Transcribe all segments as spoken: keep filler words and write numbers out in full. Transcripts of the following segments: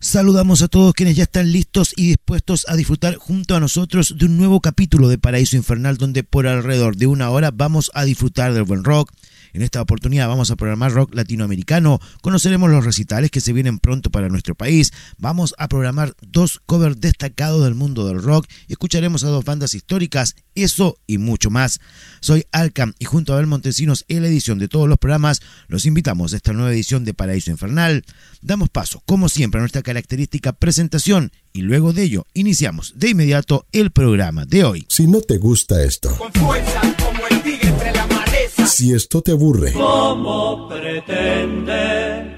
Saludamos a todos quienes ya están listos y dispuestos a disfrutar junto a nosotros de un nuevo capítulo de Paraíso Infernal, donde por alrededor de una hora vamos a disfrutar del buen rock. En esta oportunidad vamos a programar rock latinoamericano, conoceremos los recitales que se vienen pronto para nuestro país, vamos a programar dos covers destacados del mundo del rock y escucharemos a dos bandas históricas, eso y mucho más. Soy Alcam y junto a Abel Montesinos en la edición de todos los programas los invitamos a esta nueva edición de Paraíso Infernal. Damos paso, como siempre, a nuestra característica presentación y luego de ello iniciamos de inmediato el programa de hoy. Si no te gusta esto, con fuerza como el tigre entre la maleza. Si esto te aburre, ¿cómo pretende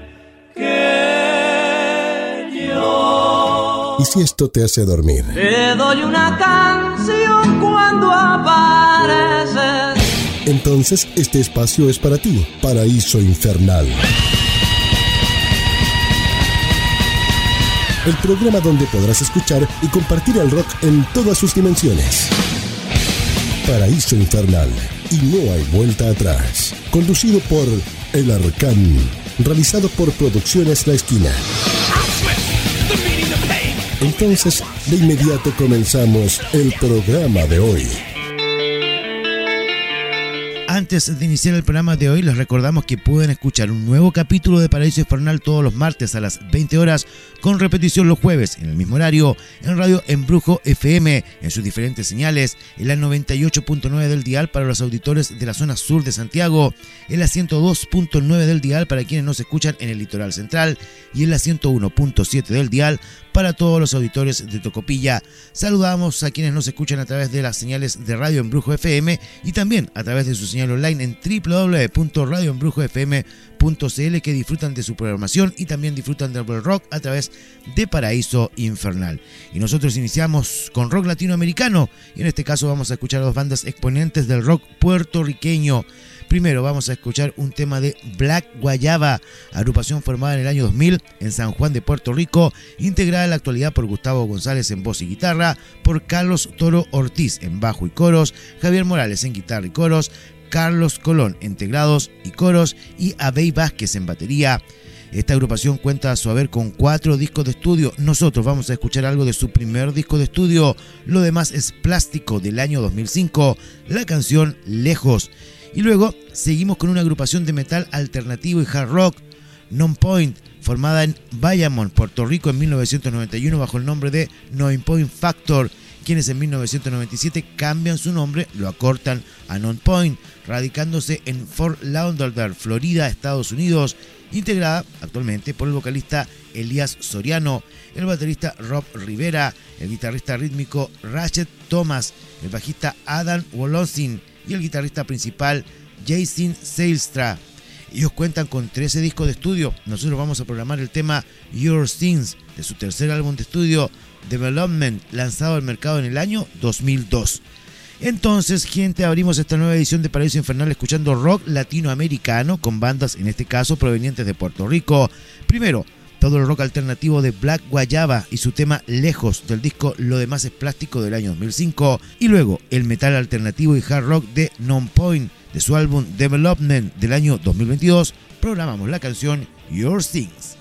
que yo? Y si esto te hace dormir, Te doy una canción cuando apareces. Entonces este espacio es para ti. Paraíso Infernal, el programa donde podrás escuchar y compartir el rock en todas sus dimensiones. Paraíso Infernal, y no hay vuelta atrás. Conducido por El Arcán, realizado por Producciones La Esquina. Entonces, de inmediato comenzamos el programa de hoy. Antes de iniciar el programa de hoy, les recordamos que pueden escuchar un nuevo capítulo de Paraíso Infernal todos los martes a las veinte horas, con repetición los jueves en el mismo horario, en Radio Embrujo F M, en sus diferentes señales, en la noventa y ocho punto nueve del dial para los auditores de la zona sur de Santiago, en la ciento dos punto nueve del dial para quienes nos escuchan en el litoral central y en la ciento uno punto siete del dial para todos los auditores de Tocopilla. Saludamos a quienes nos escuchan a través de las señales de Radio Embrujo F M y también a través de su señal online en doble u doble u doble u punto radio embrujo f m punto c l, que disfrutan de su programación y también disfrutan del rock a través de Paraíso Infernal. Y nosotros iniciamos con rock latinoamericano y en este caso vamos a escuchar a dos bandas exponentes del rock puertorriqueño. Primero vamos a escuchar un tema de Black Guayaba, agrupación formada en el año dos mil en San Juan de Puerto Rico, integrada en la actualidad por Gustavo González en voz y guitarra, por Carlos Toro Ortiz en bajo y coros, Javier Morales en guitarra y coros, Carlos Colón en teclados y coros y Abey Vázquez en batería. Esta agrupación cuenta a su haber con cuatro discos de estudio. Nosotros vamos a escuchar algo de su primer disco de estudio, lo demás es Plástico del año dos mil cinco, la canción Lejos. Y luego seguimos con una agrupación de metal alternativo y hard rock, Nonpoint, formada en Bayamón, Puerto Rico en mil novecientos noventa y uno bajo el nombre de Nonpoint Factor, quienes en mil novecientos noventa y siete cambian su nombre, lo acortan a Nonpoint, radicándose en Fort Lauderdale, Florida, Estados Unidos, integrada actualmente por el vocalista Elías Soriano, el baterista Rob Rivera, el guitarrista rítmico Ratchet Thomas, el bajista Adam Wolosin y el guitarrista principal Jason Seilstra. Ellos cuentan con trece discos de estudio. Nosotros vamos a programar el tema Your Things de su tercer álbum de estudio Development, lanzado al mercado en el año dos mil dos. Entonces, gente, abrimos esta nueva edición de Paraíso Infernal escuchando rock latinoamericano con bandas, en este caso, provenientes de Puerto Rico. Primero, todo el rock alternativo de Black Guayaba y su tema Lejos del disco Lo demás es plástico del año dos mil cinco. Y luego, el metal alternativo y hard rock de Nonpoint de su álbum Development del año dos mil veintidós. Programamos la canción Your Things.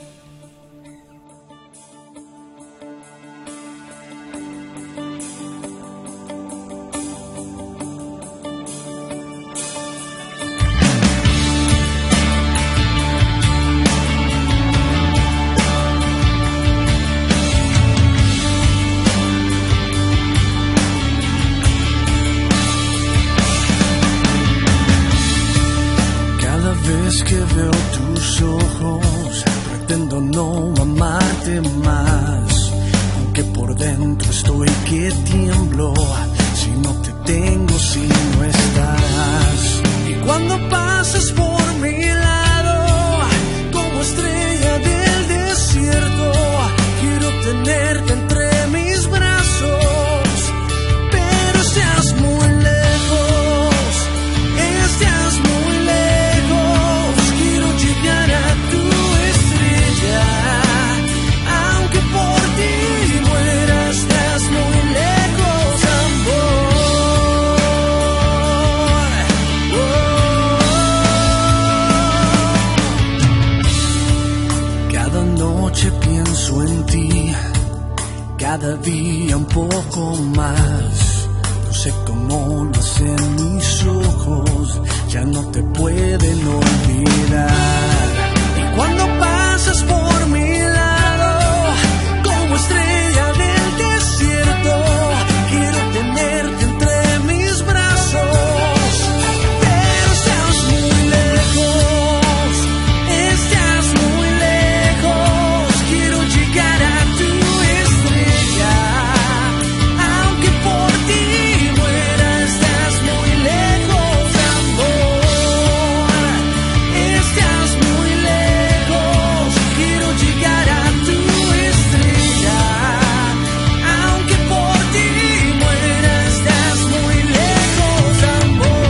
Que veo tus ojos, pretendo no amarte más, aunque por dentro estoy que tiemblo, si no te tengo, si no estás. Y cuando pasas por mi lado, como estrella del desierto, quiero tenerte entre mis brazos, pero estás muy lejos, estás muy lejos. Llegar a tu estrella, aunque por ti muera, estás muy lejos, amor. Oh. Cada noche pienso en ti, cada día un poco más. No sé cómo lo hacen mis ojos, ya no te pueden olvidar. Y cuando pasas por mi lado, como estrella del desierto, quiero tenerte entre mis brazos. Pero estás muy lejos, estás muy lejos. Quiero llegar a tu estrella, aunque por ti muera. Estás muy lejos, amor. Estás muy lejos. Quiero llegar a tu estrella, aunque por ti muera. Estás muy lejos, amor.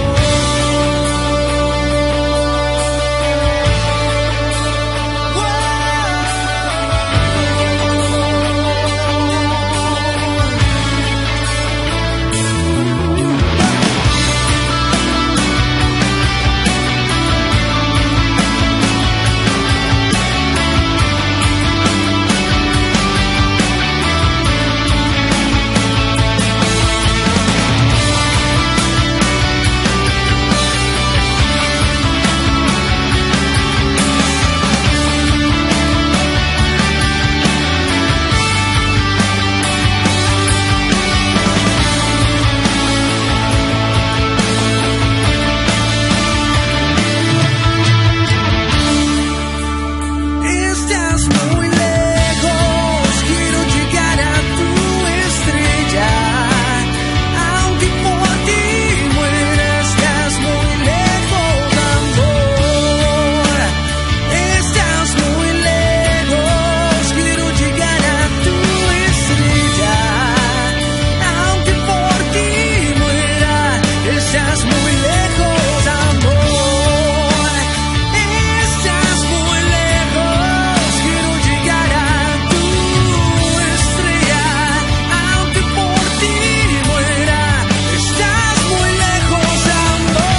Estás muy lejos, quiero llegar a tu estrella, aunque por ti muera. Estás muy lejos, amor. Estás muy lejos, quiero llegar a tu estrella, aunque por ti muera. Estás muy lejos, amor. Estás muy lejos, quiero llegar a tu estrella, aunque por ti muera. Estás muy lejos, amor.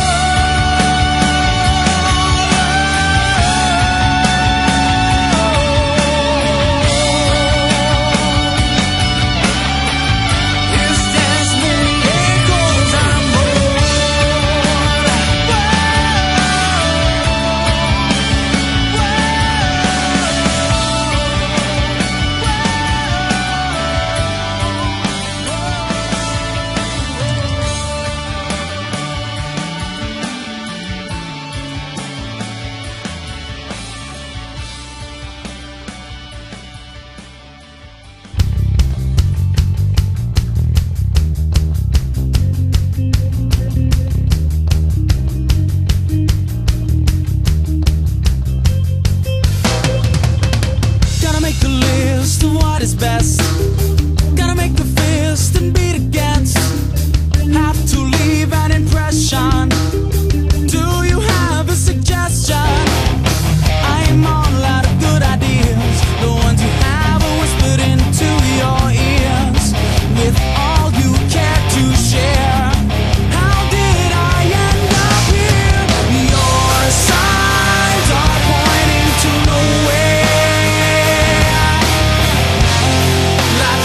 Estás muy lejos, Gotta make the list of what is best. Gotta make the fist and beat against. Have to leave an impression. Do you have a suggestion? I am on a lot of good ideas. The ones you have are whispered into your ears. With all you care to share. How did I end up here? Your signs are pointing to nowhere. La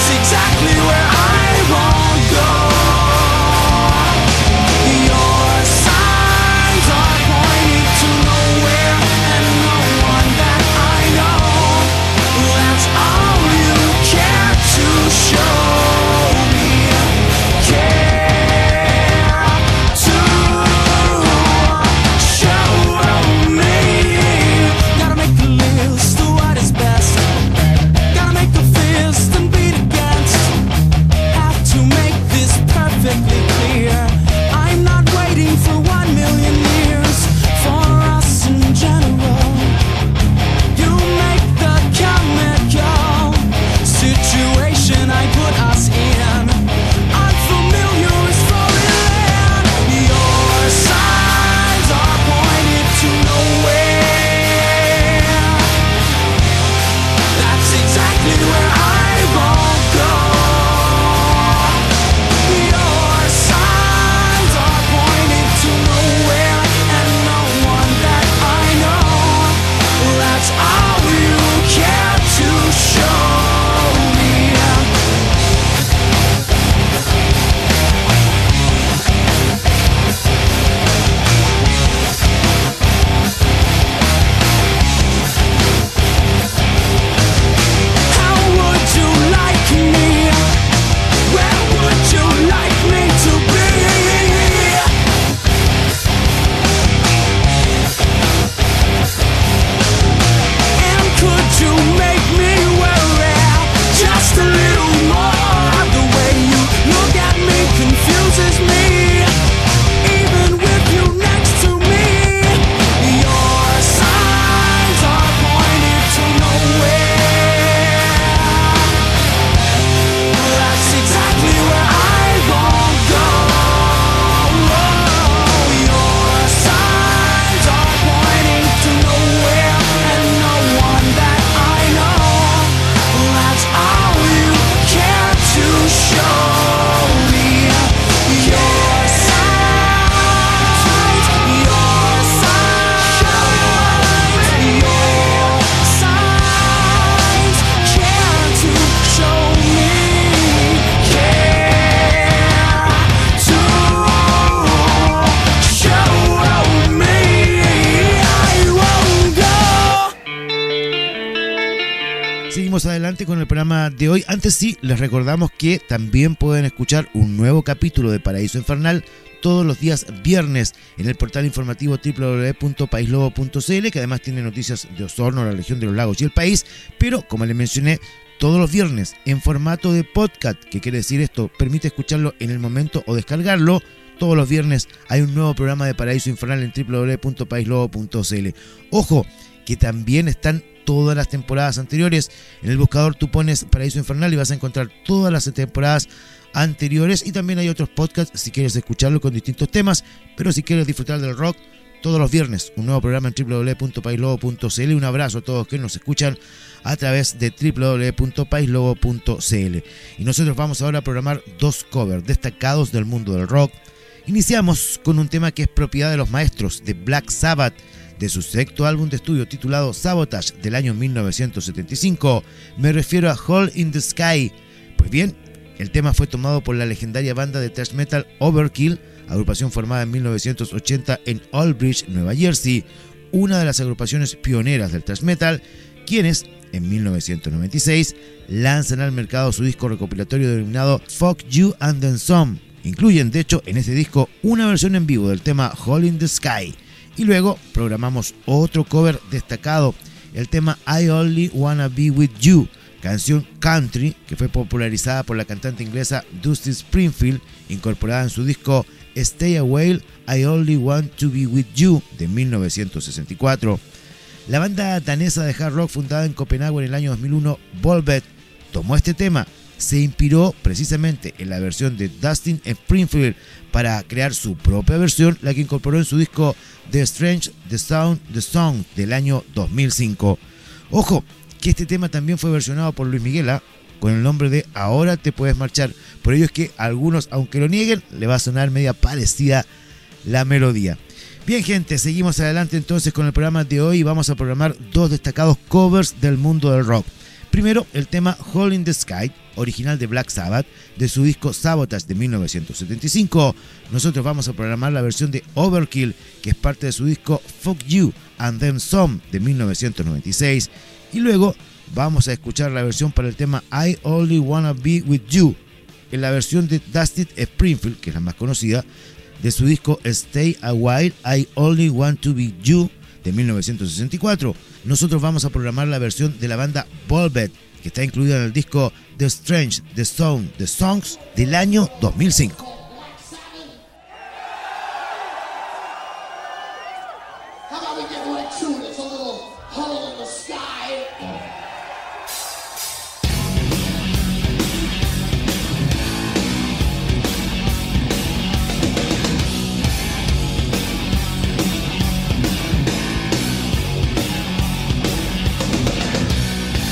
seguimos adelante con el programa de hoy. Antes sí, les recordamos que también pueden escuchar un nuevo capítulo de Paraíso Infernal todos los días viernes en el portal informativo doble u doble u doble u punto país lobo punto c l, que además tiene noticias de Osorno, la región de los lagos y el país, pero como les mencioné, todos los viernes en formato de podcast. ¿Qué quiere decir esto? Permite escucharlo en el momento o descargarlo. Todos los viernes hay un nuevo programa de Paraíso Infernal en doble u doble u doble u punto país lobo punto c l. Ojo, que también están todas las temporadas anteriores. En el buscador tú pones Paraíso Infernal y vas a encontrar todas las temporadas anteriores, y también hay otros podcasts si quieres escucharlo con distintos temas, pero si quieres disfrutar del rock, todos los viernes un nuevo programa en doble u doble u doble u punto país lobo punto c l. Un abrazo a todos que nos escuchan a través de doble u doble u doble u punto país lobo punto c l. Y nosotros vamos ahora a programar dos covers destacados del mundo del rock. Iniciamos con un tema que es propiedad de los maestros de Black Sabbath, de su sexto álbum de estudio titulado Sabotage del año mil novecientos setenta y cinco. Me refiero a Hole in the Sky. Pues bien, el tema fue tomado por la legendaria banda de thrash metal Overkill, agrupación formada en mil novecientos ochenta en Old Bridge, Nueva Jersey, una de las agrupaciones pioneras del thrash metal, quienes en mil novecientos noventa y seis lanzan al mercado su disco recopilatorio denominado Fuck You and Then Some. Incluyen, de hecho, en este disco una versión en vivo del tema Hole in the Sky. Y luego programamos otro cover destacado, el tema I Only Wanna Be With You, canción country que fue popularizada por la cantante inglesa Dusty Springfield, incorporada en su disco Stay Away, I Only Want to Be With You de mil novecientos sesenta y cuatro. La banda danesa de hard rock fundada en Copenhague en el año dos mil uno, Volbeat, tomó este tema. Se inspiró precisamente en la versión de Dusty Springfield para crear su propia versión, la que incorporó en su disco The Strange, The Sound, The Song del año dos mil cinco. Ojo, que este tema también fue versionado por Luis Miguel, ¿eh? con el nombre de Ahora Te Puedes Marchar. Por ello es que a algunos, aunque lo nieguen, le va a sonar media parecida la melodía. Bien, gente, seguimos adelante entonces con el programa de hoy y vamos a programar dos destacados covers del mundo del rock. Primero, el tema Hole in the Sky, original de Black Sabbath, de su disco Sabotage de mil novecientos setenta y cinco. Nosotros vamos a programar la versión de Overkill, que es parte de su disco Fuck You and Then Some de mil novecientos noventa y seis. Y luego vamos a escuchar la versión para el tema I Only Wanna Be With You, en la versión de Dusty Springfield, que es la más conocida, de su disco Stay a While, I Only Want to Be You de mil novecientos sesenta y cuatro. Nosotros vamos a programar la versión de la banda Volbeat, que está incluida en el disco The Strange, The Sound, The Songs del año dos mil cinco.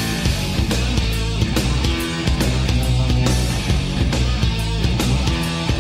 We'll be right back.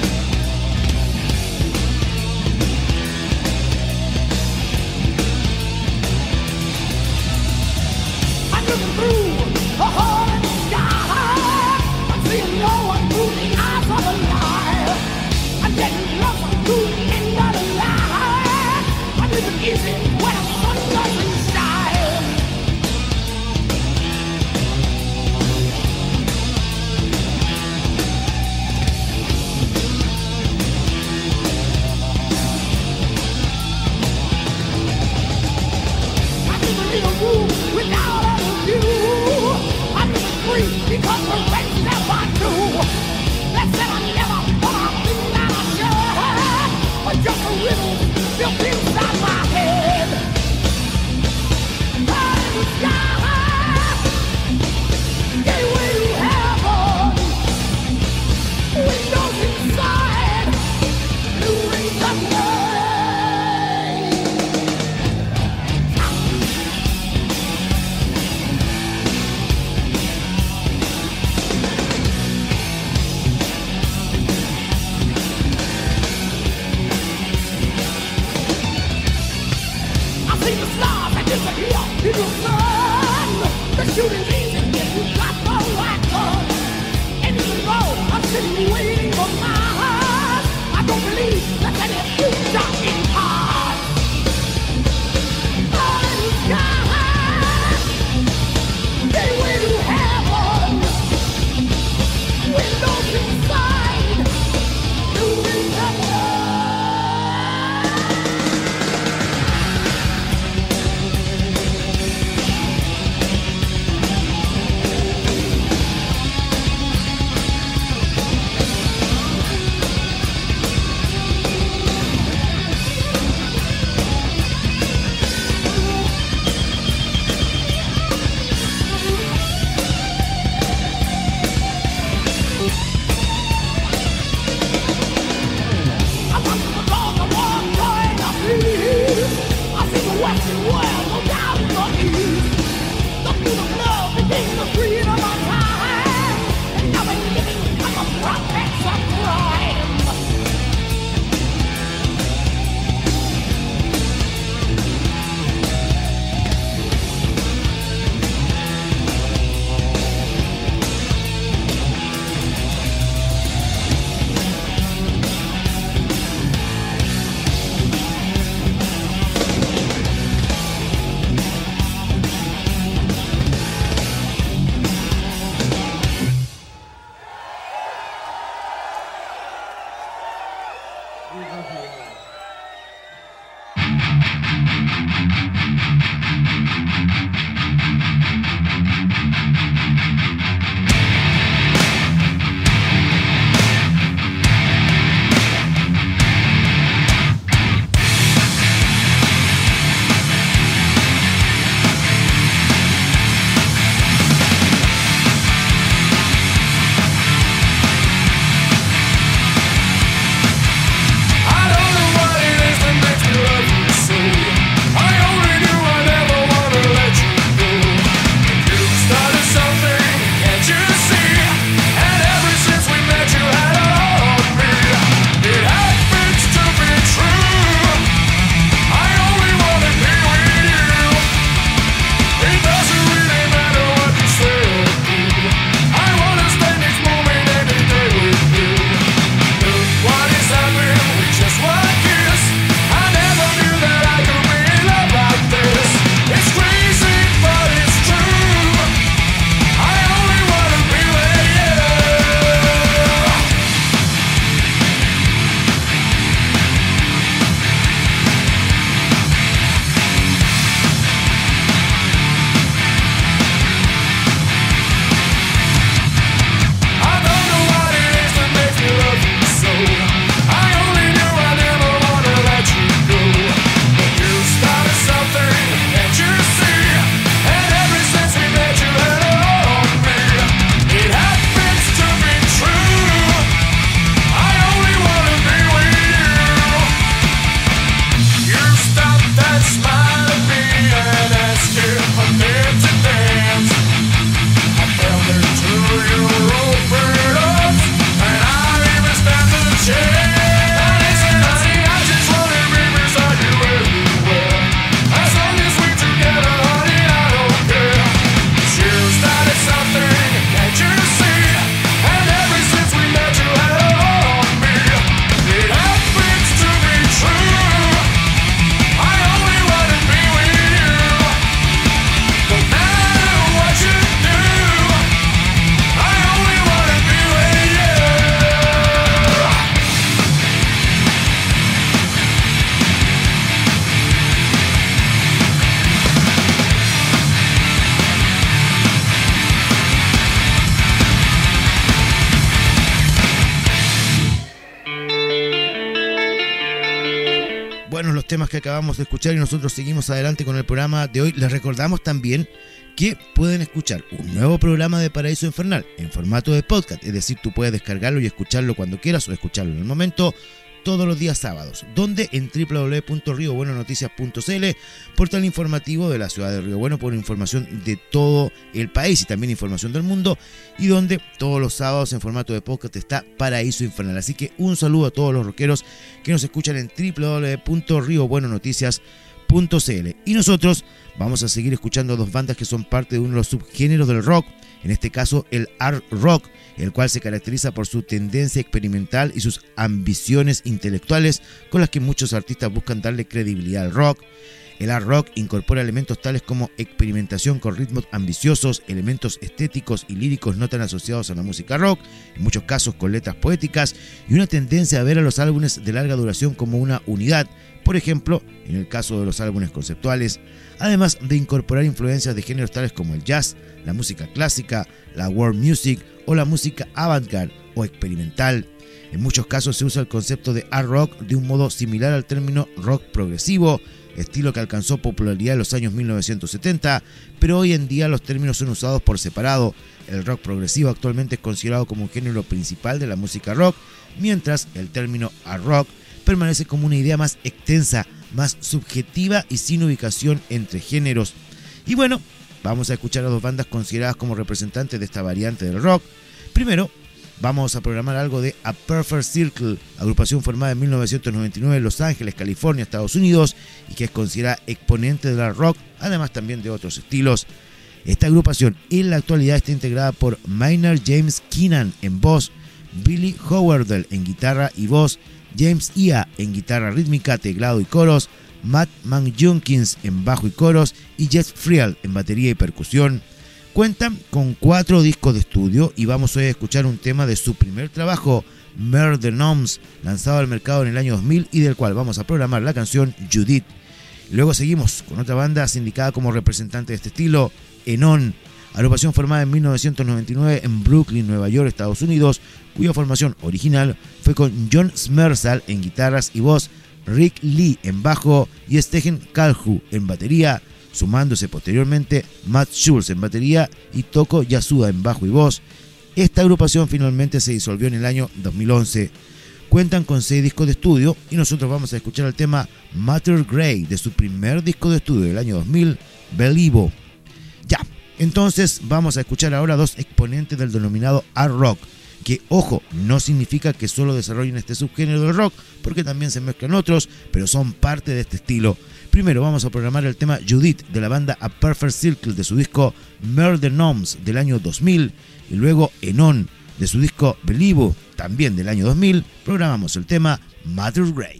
temas que acabamos de escuchar y nosotros seguimos adelante con el programa de hoy. Les recordamos también que pueden escuchar un nuevo programa de Paraíso Infernal en formato de podcast, es decir, tú puedes descargarlo y escucharlo cuando quieras o escucharlo en el momento, todos los días sábados, donde en doble u doble u doble u punto rio bueno noticias punto c l, portal informativo de la ciudad de Río Bueno, por información de todo el país y también información del mundo, y donde todos los sábados en formato de podcast está Paraíso Infernal. Así que un saludo a todos los rockeros que nos escuchan en doble u doble u doble u punto rio bueno noticias punto c l. Y nosotros vamos a seguir escuchando dos bandas que son parte de uno de los subgéneros del rock, en este caso el art rock, el cual se caracteriza por su tendencia experimental y sus ambiciones intelectuales con las que muchos artistas buscan darle credibilidad al rock. El art rock incorpora elementos tales como experimentación con ritmos ambiciosos, elementos estéticos y líricos no tan asociados a la música rock, en muchos casos con letras poéticas, y una tendencia a ver a los álbumes de larga duración como una unidad, por ejemplo, en el caso de los álbumes conceptuales, además de incorporar influencias de géneros tales como el jazz, la música clásica, la world music o la música avant-garde o experimental. En muchos casos se usa el concepto de art rock de un modo similar al término rock progresivo, estilo que alcanzó popularidad en los años mil novecientos setenta, pero hoy en día los términos son usados por separado. El rock progresivo actualmente es considerado como un género principal de la música rock, mientras el término art rock permanece como una idea más extensa, más subjetiva y sin ubicación entre géneros. Y bueno, vamos a escuchar a dos bandas consideradas como representantes de esta variante del rock. Primero, vamos a programar algo de A Perfect Circle, agrupación formada en mil novecientos noventa y nueve en Los Ángeles, California, Estados Unidos, y que es considerada exponente del art rock, además también de otros estilos. Esta agrupación en la actualidad está integrada por Maynard James Keenan en voz, Billy Howardell en guitarra y voz, James Ia en guitarra rítmica, teclado y coros, Matt Manjunkins en bajo y coros y Jeff Friel en batería y percusión. Cuentan con cuatro discos de estudio y vamos hoy a escuchar un tema de su primer trabajo, Murder Gnomes, lanzado al mercado en el año dos mil y del cual vamos a programar la canción Judith. Luego seguimos con otra banda sindicada como representante de este estilo, Enon, agrupación formada en mil novecientos noventa y nueve en Brooklyn, Nueva York, Estados Unidos, cuya formación original fue con John Smersal en guitarras y voz, Rick Lee en bajo y Stegen Kalhu en batería, sumándose posteriormente Matt Schultz en batería y Toko Yasuda en bajo y voz. Esta agrupación finalmente se disolvió en el año dos mil once. Cuentan con seis discos de estudio y nosotros vamos a escuchar el tema Matter Grey de su primer disco de estudio del año dos mil, Believe. Ya, entonces vamos a escuchar ahora dos exponentes del denominado art rock, que, ojo, no significa que solo desarrollen este subgénero del rock, porque también se mezclan otros, pero son parte de este estilo. Primero vamos a programar el tema Judith de la banda A Perfect Circle de su disco Murder Gnomes del año dos mil, y luego Enon de su disco Believe, también del año dos mil, programamos el tema Matter Grey.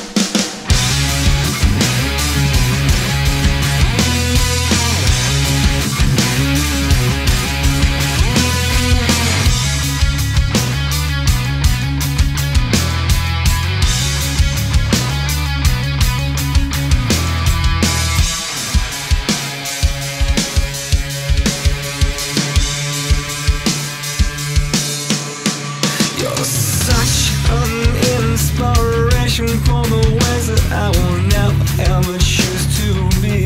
For the ways that I will never ever choose to be.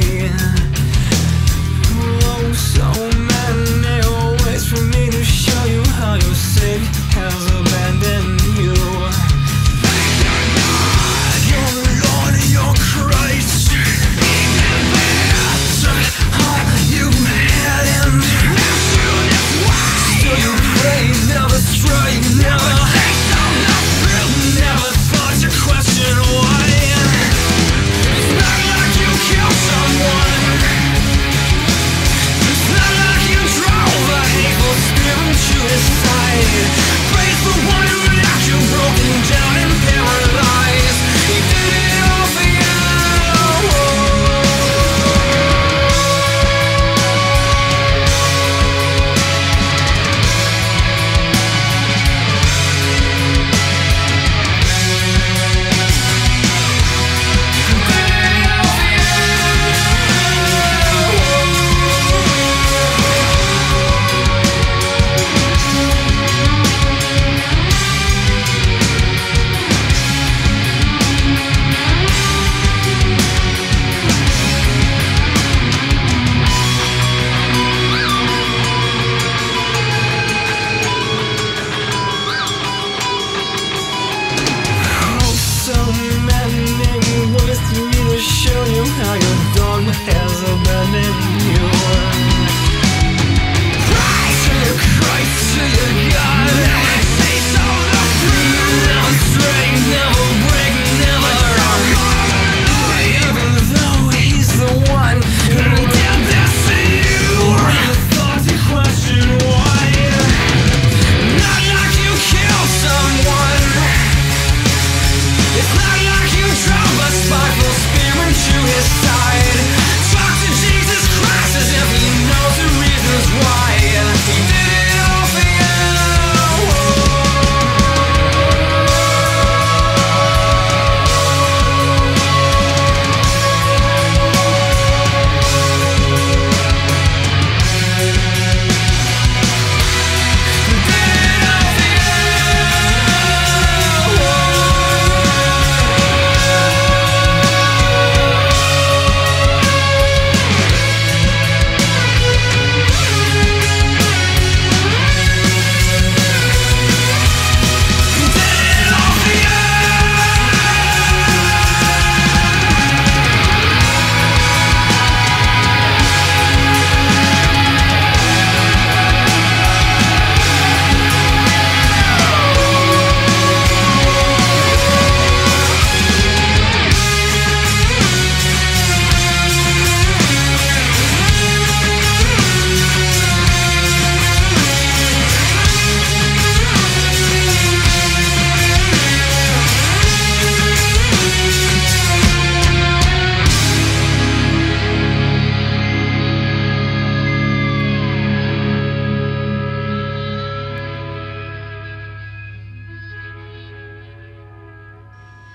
Oh, so many ways for me to show you how your city has abandoned you. You're Lord, you're Christ. You had him. Still you pray, never stray, never. Never thought to question why. It's not like you killed someone. It's not like you drove a hateful spirit to his side. Praise the one who left you broken down and paralyzed. He did it all for you.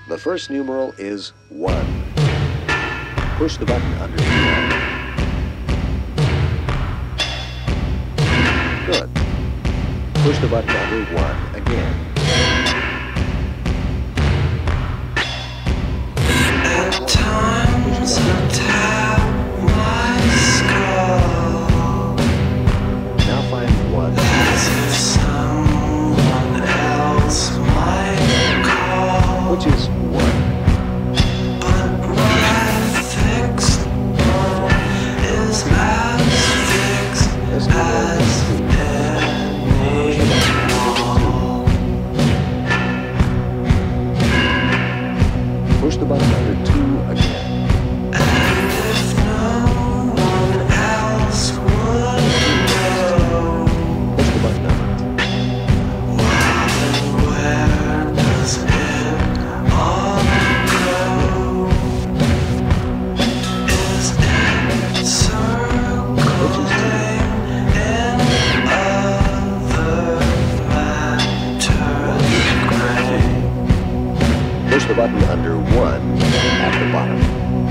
The first numeral is one. Push the button under one. Good. Push the button under one again. At times I tap my skull. Now find one. As if someone else might call. Which is one. But my fixed one is as fixed This as numeral is two. Push the button under two again. And if no one else would know, Push the button under. why then where does it all go? Is it circling in other matters gray? Push the button under one at the bottom.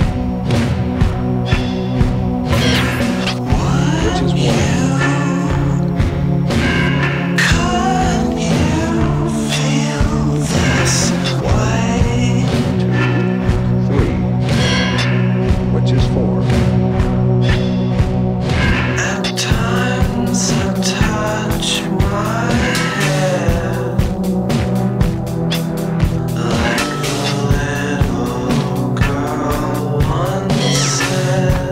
Which is one. Could you feel this way? Two, three. Which is four. At times I touch my head like the little girl once said.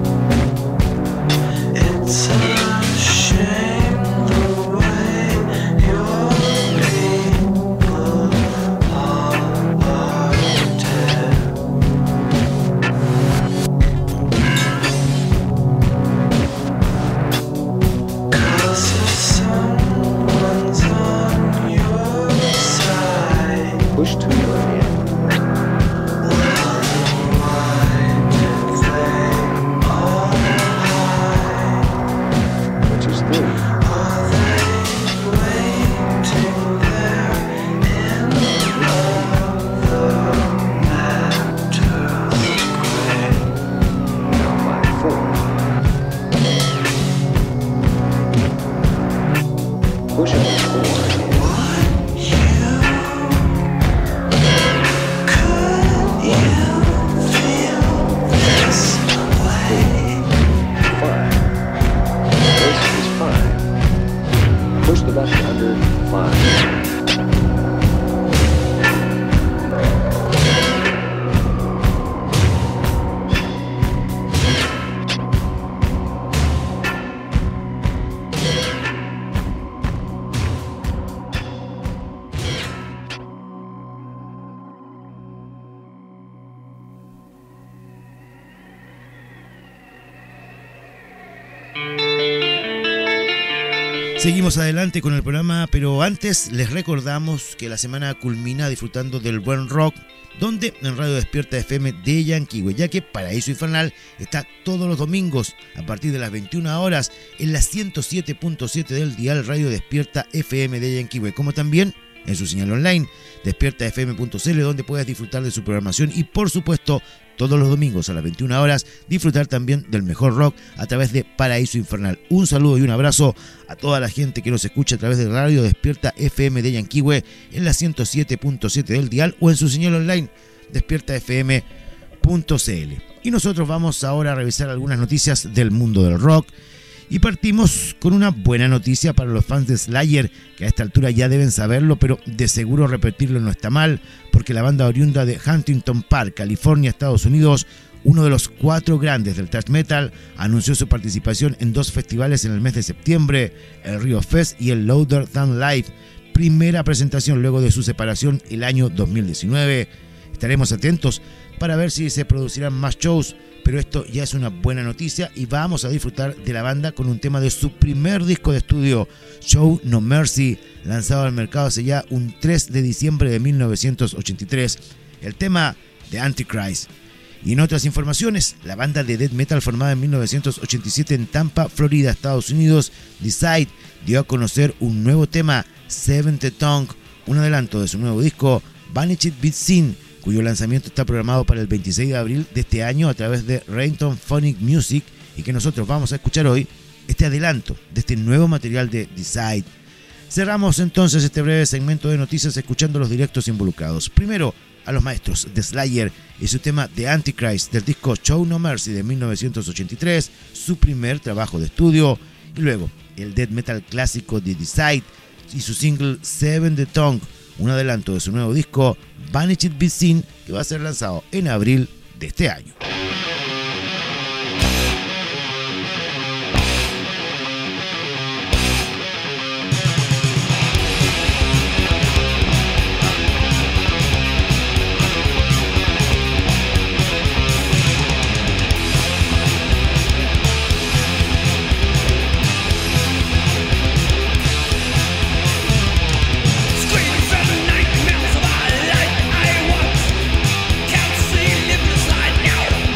It's a shame the way your people all are dead. 'Cause if someone's on your side, Push two again. well, why did they all hide? Which is three. Are they waiting there in other matters gray? Now find four. Push it to four again. Could you feel this way? Five. This is five. Push the button under five. Seguimos adelante con el programa, pero antes les recordamos que la semana culmina disfrutando del buen rock, donde en Radio Despierta F M de Yanquihue, ya que Paraíso Infernal está todos los domingos a partir de las veintiuna horas en la ciento siete punto siete del dial Radio Despierta F M de Yanquihue, como también en su señal online despierta f m punto c l, donde puedes disfrutar de su programación y, por supuesto, todos los domingos a las veintiuna horas disfrutar también del mejor rock a través de Paraíso Infernal. Un saludo y un abrazo a toda la gente que nos escucha a través de Radio Despierta F M de Yanquihue en la ciento siete punto siete del dial o en su señal online despierta f m punto c l. Y nosotros vamos ahora a revisar algunas noticias del mundo del rock. Y partimos con una buena noticia para los fans de Slayer, que a esta altura ya deben saberlo, pero de seguro repetirlo no está mal, porque la banda oriunda de Huntington Park, California, Estados Unidos, uno de los cuatro grandes del thrash metal, anunció su participación en dos festivales en el mes de septiembre, el Rio Fest y el Louder Than Life, primera presentación luego de su separación el año dos mil diecinueve. Estaremos atentos para ver si se producirán más shows, pero esto ya es una buena noticia y vamos a disfrutar de la banda con un tema de su primer disco de estudio, Show No Mercy, lanzado al mercado hace ya un tres de diciembre de mil novecientos ochenta y tres, el tema de Antichrist. Y en otras informaciones, la banda de death metal formada en mil novecientos ochenta y siete en Tampa, Florida, Estados Unidos, Decide, dio a conocer un nuevo tema, Seventh Tongue, un adelanto de su nuevo disco, Vanished Beat Scene, cuyo lanzamiento está programado para el veintiséis de abril de este año a través de Renton Phonic Music, y que nosotros vamos a escuchar hoy, este adelanto de este nuevo material de Decide. Cerramos entonces este breve segmento de noticias escuchando los directos involucrados. Primero, a los maestros de Slayer y su tema The Antichrist del disco Show No Mercy de mil novecientos ochenta y tres, su primer trabajo de estudio, y luego el death metal clásico de Decide y su single Seven the Tongue, un adelanto de su nuevo disco Vanished Be Seen, que va a ser lanzado en abril de este año. Nightmares of our life I want, can't see, live this life now.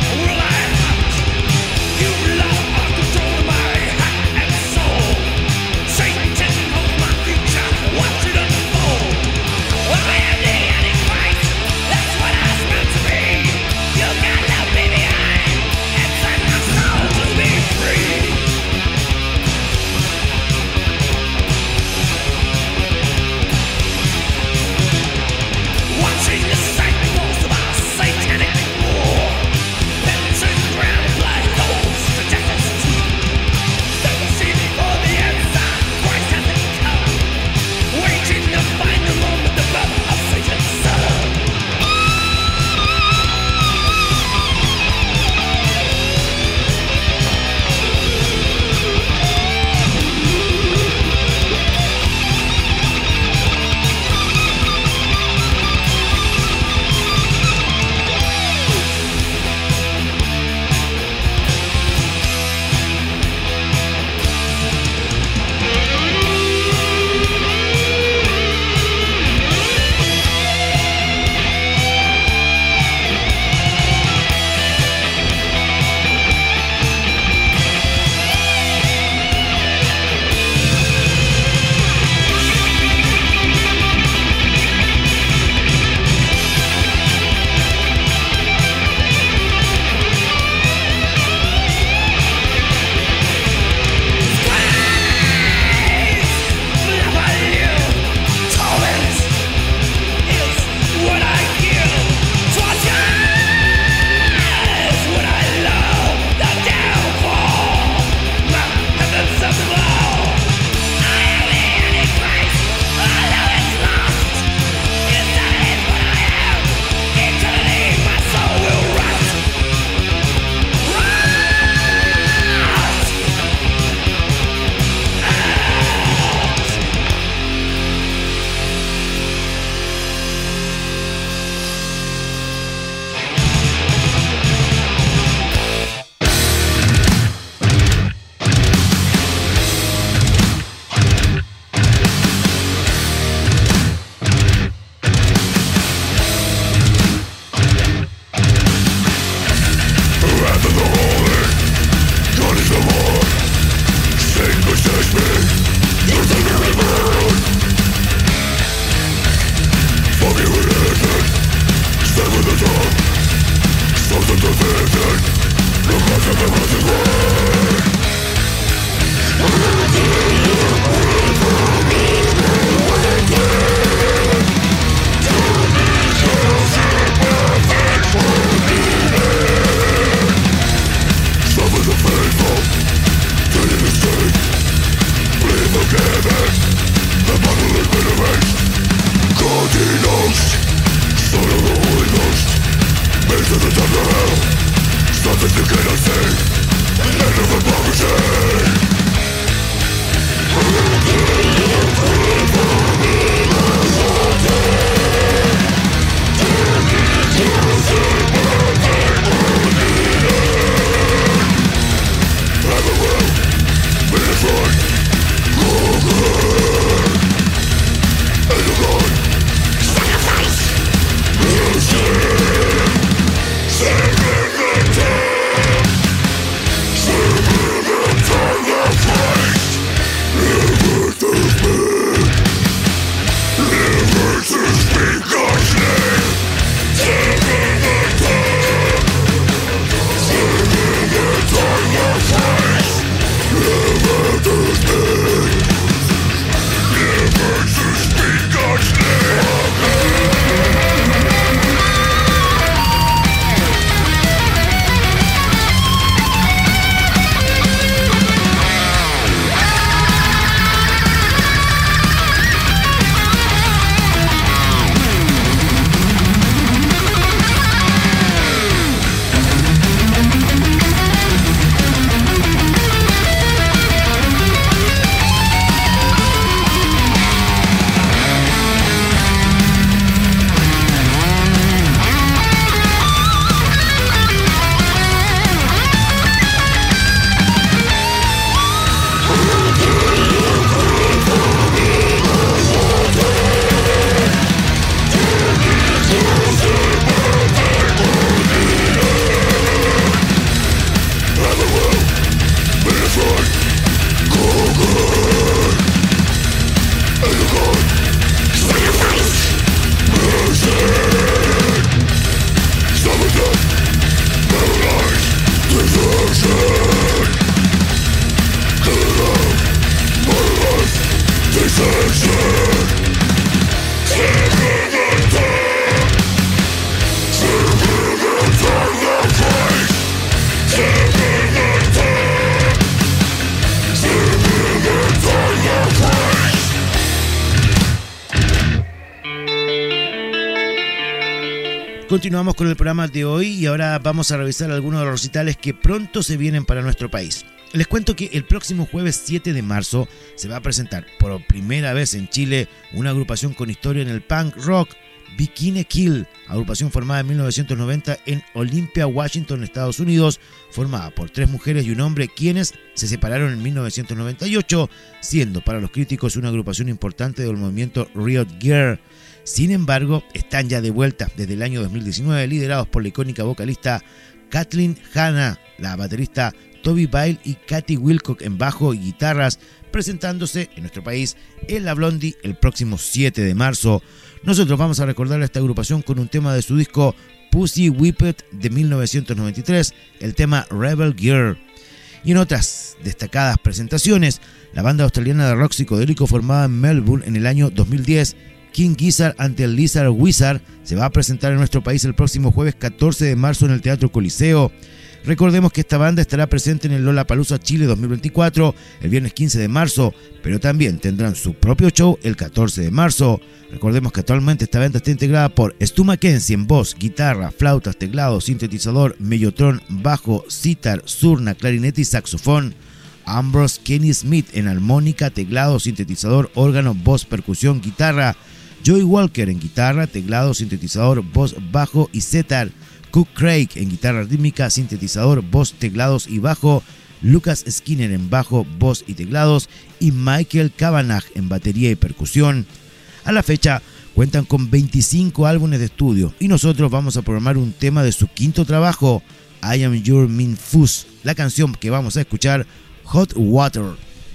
Continuamos con el programa de hoy y ahora vamos a revisar algunos de los recitales que pronto se vienen para nuestro país. Les cuento que el próximo jueves siete de marzo se va a presentar por primera vez en Chile una agrupación con historia en el punk rock, Bikini Kill, agrupación formada en mil novecientos noventa en Olympia, Washington, Estados Unidos, formada por tres mujeres y un hombre quienes se separaron en mil novecientos noventa y ocho, siendo para los críticos una agrupación importante del movimiento Riot Girl. Sin embargo, están ya de vuelta desde el año dos mil diecinueve, liderados por la icónica vocalista Kathleen Hanna, la baterista Toby Bile y Katy Wilcock en bajo y guitarras, presentándose en nuestro país en la Blondie el próximo siete de marzo. Nosotros vamos a recordar a esta agrupación con un tema de su disco Pussy Whippet de mil novecientos noventa y tres, el tema Rebel Girl. Y en otras destacadas presentaciones, la banda australiana de rock psicodélico formada en Melbourne en el año dos mil diez, King Gizzard and the Lizard Wizard, se va a presentar en nuestro país el próximo jueves catorce de marzo en el Teatro Coliseo. Recordemos que esta banda estará presente en el Lollapalooza Chile dos mil veinticuatro el viernes quince de marzo, pero también tendrán su propio show el catorce de marzo. Recordemos que actualmente esta banda está integrada por Stu Mackenzie en voz, guitarra, flautas, teclado, sintetizador, mellotron, bajo, sitar, surna, clarinete y saxofón. Ambrose Kenny Smith en armónica, teclado, sintetizador, órgano, voz, percusión, guitarra. Joey Walker en guitarra, teclado, sintetizador, voz, bajo y setar. Cook Craig en guitarra rítmica, sintetizador, voz, teclados y bajo. Lucas Skinner en bajo, voz y teclados. Y Michael Cavanagh en batería y percusión. A la fecha cuentan con veinticinco álbumes de estudio y nosotros vamos a programar un tema de su quinto trabajo, I Am Your Min Fuzz, la canción que vamos a escuchar, Hot Water.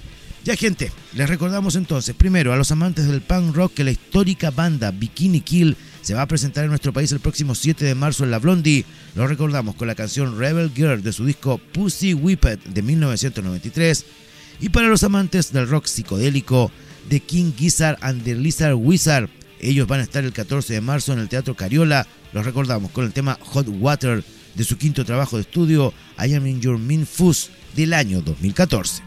Ya gente, les recordamos entonces primero a los amantes del punk rock que la histórica banda Bikini Kill se va a presentar en nuestro país el próximo siete de marzo en la Blondie. Lo recordamos con la canción Rebel Girl de su disco Pussy Whippet de mil novecientos noventa y tres. Y para los amantes del rock psicodélico, The King Gizzard and the Lizard Wizard, ellos van a estar el catorce de marzo en el Teatro Cariola. Los recordamos con el tema Hot Water de su quinto trabajo de estudio, I Am In Your Min Fuzz del año dos mil catorce.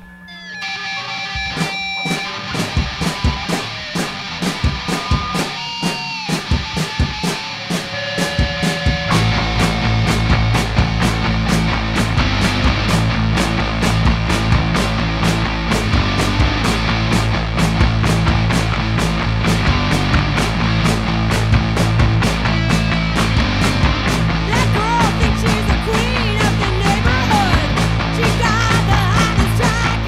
She's the queen of the neighborhood. She got the hottest track.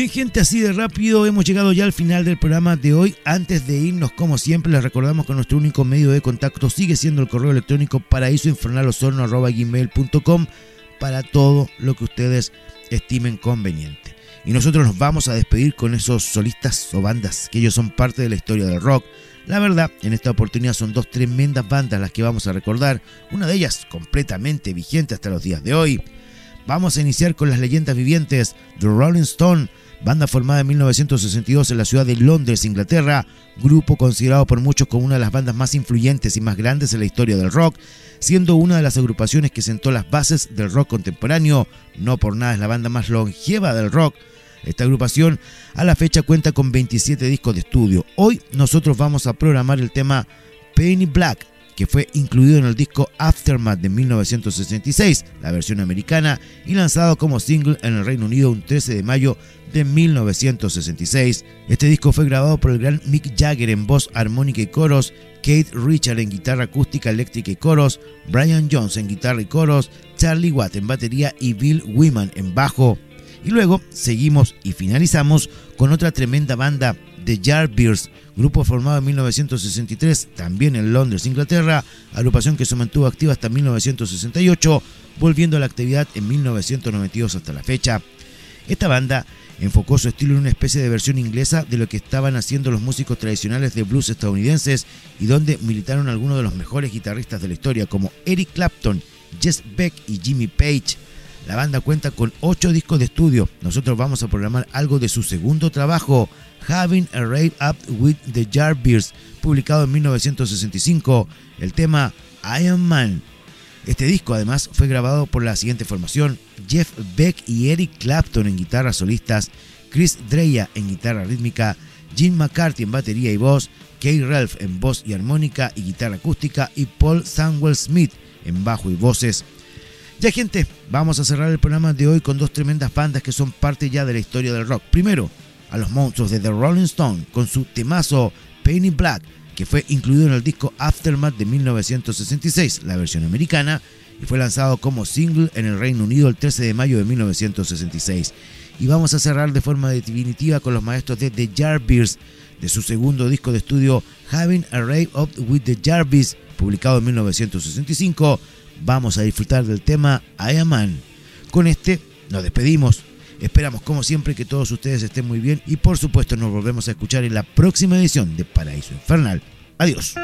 Bien, gente, así de rápido hemos llegado ya al final del programa de hoy. Antes de irnos, como siempre, les recordamos que nuestro único medio de contacto sigue siendo el correo electrónico paraísoinfernalosorno arroba gmail punto com para todo lo que ustedes estimen conveniente. Y nosotros nos vamos a despedir con esos solistas o bandas que ellos son parte de la historia del rock. La verdad, en esta oportunidad son dos tremendas bandas las que vamos a recordar, una de ellas completamente vigente hasta los días de hoy. Vamos a iniciar con las leyendas vivientes, The Rolling Stone, banda formada en mil novecientos sesenta y dos en la ciudad de Londres, Inglaterra, grupo considerado por muchos como una de las bandas más influyentes y más grandes en la historia del rock, siendo una de las agrupaciones que sentó las bases del rock contemporáneo. No por nada es la banda más longeva del rock. Esta agrupación a la fecha cuenta con veintisiete discos de estudio. Hoy nosotros vamos a programar el tema Penny Black, que fue incluido en el disco Aftermath de mil novecientos sesenta y seis, la versión americana, y lanzado como single en el Reino Unido un trece de mayo de mil novecientos sesenta y seis. Este disco fue grabado por el gran Mick Jagger en voz armónica y coros, Keith Richards en guitarra acústica, eléctrica y coros, Brian Jones en guitarra y coros, Charlie Watt en batería y Bill Wyman en bajo. Y luego seguimos y finalizamos con otra tremenda banda, The Yardbirds, grupo formado en mil novecientos sesenta y tres, también en Londres, Inglaterra, agrupación que se mantuvo activa hasta mil novecientos sesenta y ocho, volviendo a la actividad en mil novecientos noventa y dos hasta la fecha. Esta banda enfocó su estilo en una especie de versión inglesa de lo que estaban haciendo los músicos tradicionales de blues estadounidenses y donde militaron algunos de los mejores guitarristas de la historia como Eric Clapton, Jess Beck y Jimmy Page. La banda cuenta con ocho discos de estudio. Nosotros vamos a programar algo de su segundo trabajo, Having a Rave Up with the Yardbirds, publicado en mil novecientos sesenta y cinco, el tema I Am Man. Este disco además fue grabado por la siguiente formación: Jeff Beck y Eric Clapton en guitarras solistas, Chris Dreya en guitarra rítmica, Jim McCarthy en batería y voz, Kay Ralph en voz y armónica y guitarra acústica y Paul Samwell Smith en bajo y voces. Ya, gente, vamos a cerrar el programa de hoy con dos tremendas bandas que son parte ya de la historia del rock. Primero, a los monstruos de The Rolling Stone con su temazo Penny Black, que fue incluido en el disco Aftermath de mil novecientos sesenta y seis, la versión americana, y fue lanzado como single en el Reino Unido el trece de mayo de mil novecientos sesenta y seis. Y vamos a cerrar de forma definitiva con los maestros de The Yardbirds, de su segundo disco de estudio Having a Rave Up with the Yardbirds, publicado en mil novecientos sesenta y cinco. Vamos a disfrutar del tema I Am Man. Con este nos despedimos. Esperamos como siempre que todos ustedes estén muy bien y por supuesto nos volvemos a escuchar en la próxima edición de Paraíso Infernal. Adiós.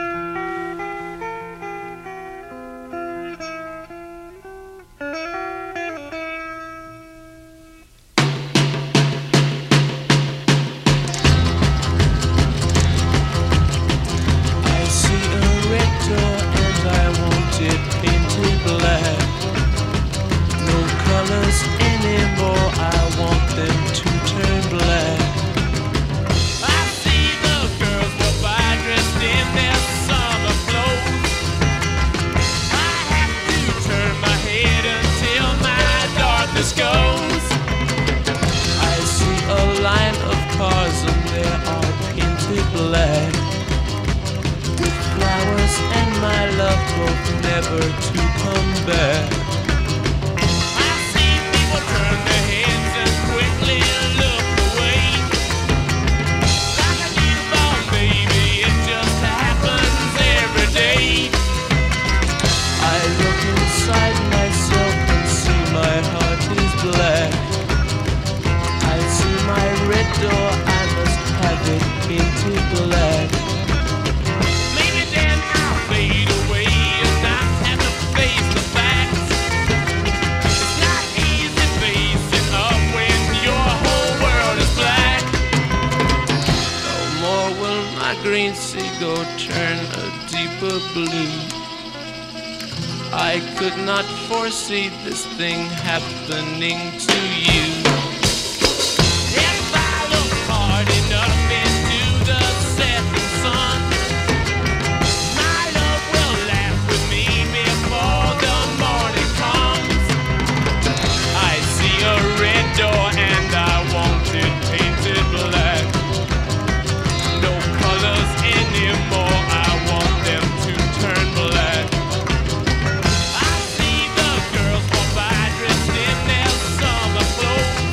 I could not foresee this thing happening to you. If I look hard enough into the setting sun, my love will laugh with me before the morning comes. I see a red door and I want it painted black. No colors anymore, I want them to turn black. I see the girls walk by dressed in their summer clothes.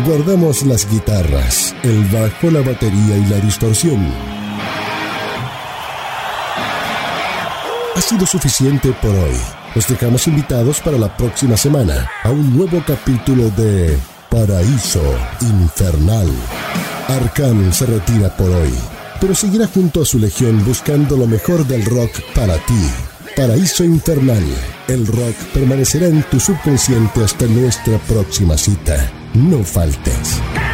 Guardamos las guitarras, el bajo, la batería y la distorsión. Ha sido suficiente por hoy. Los dejamos invitados para la próxima semana a un nuevo capítulo de Paraíso Infernal. Arkan se retira por hoy, pero seguirá junto a su legión buscando lo mejor del rock para ti. Paraíso Infernal. El rock permanecerá en tu subconsciente hasta nuestra próxima cita. No faltes.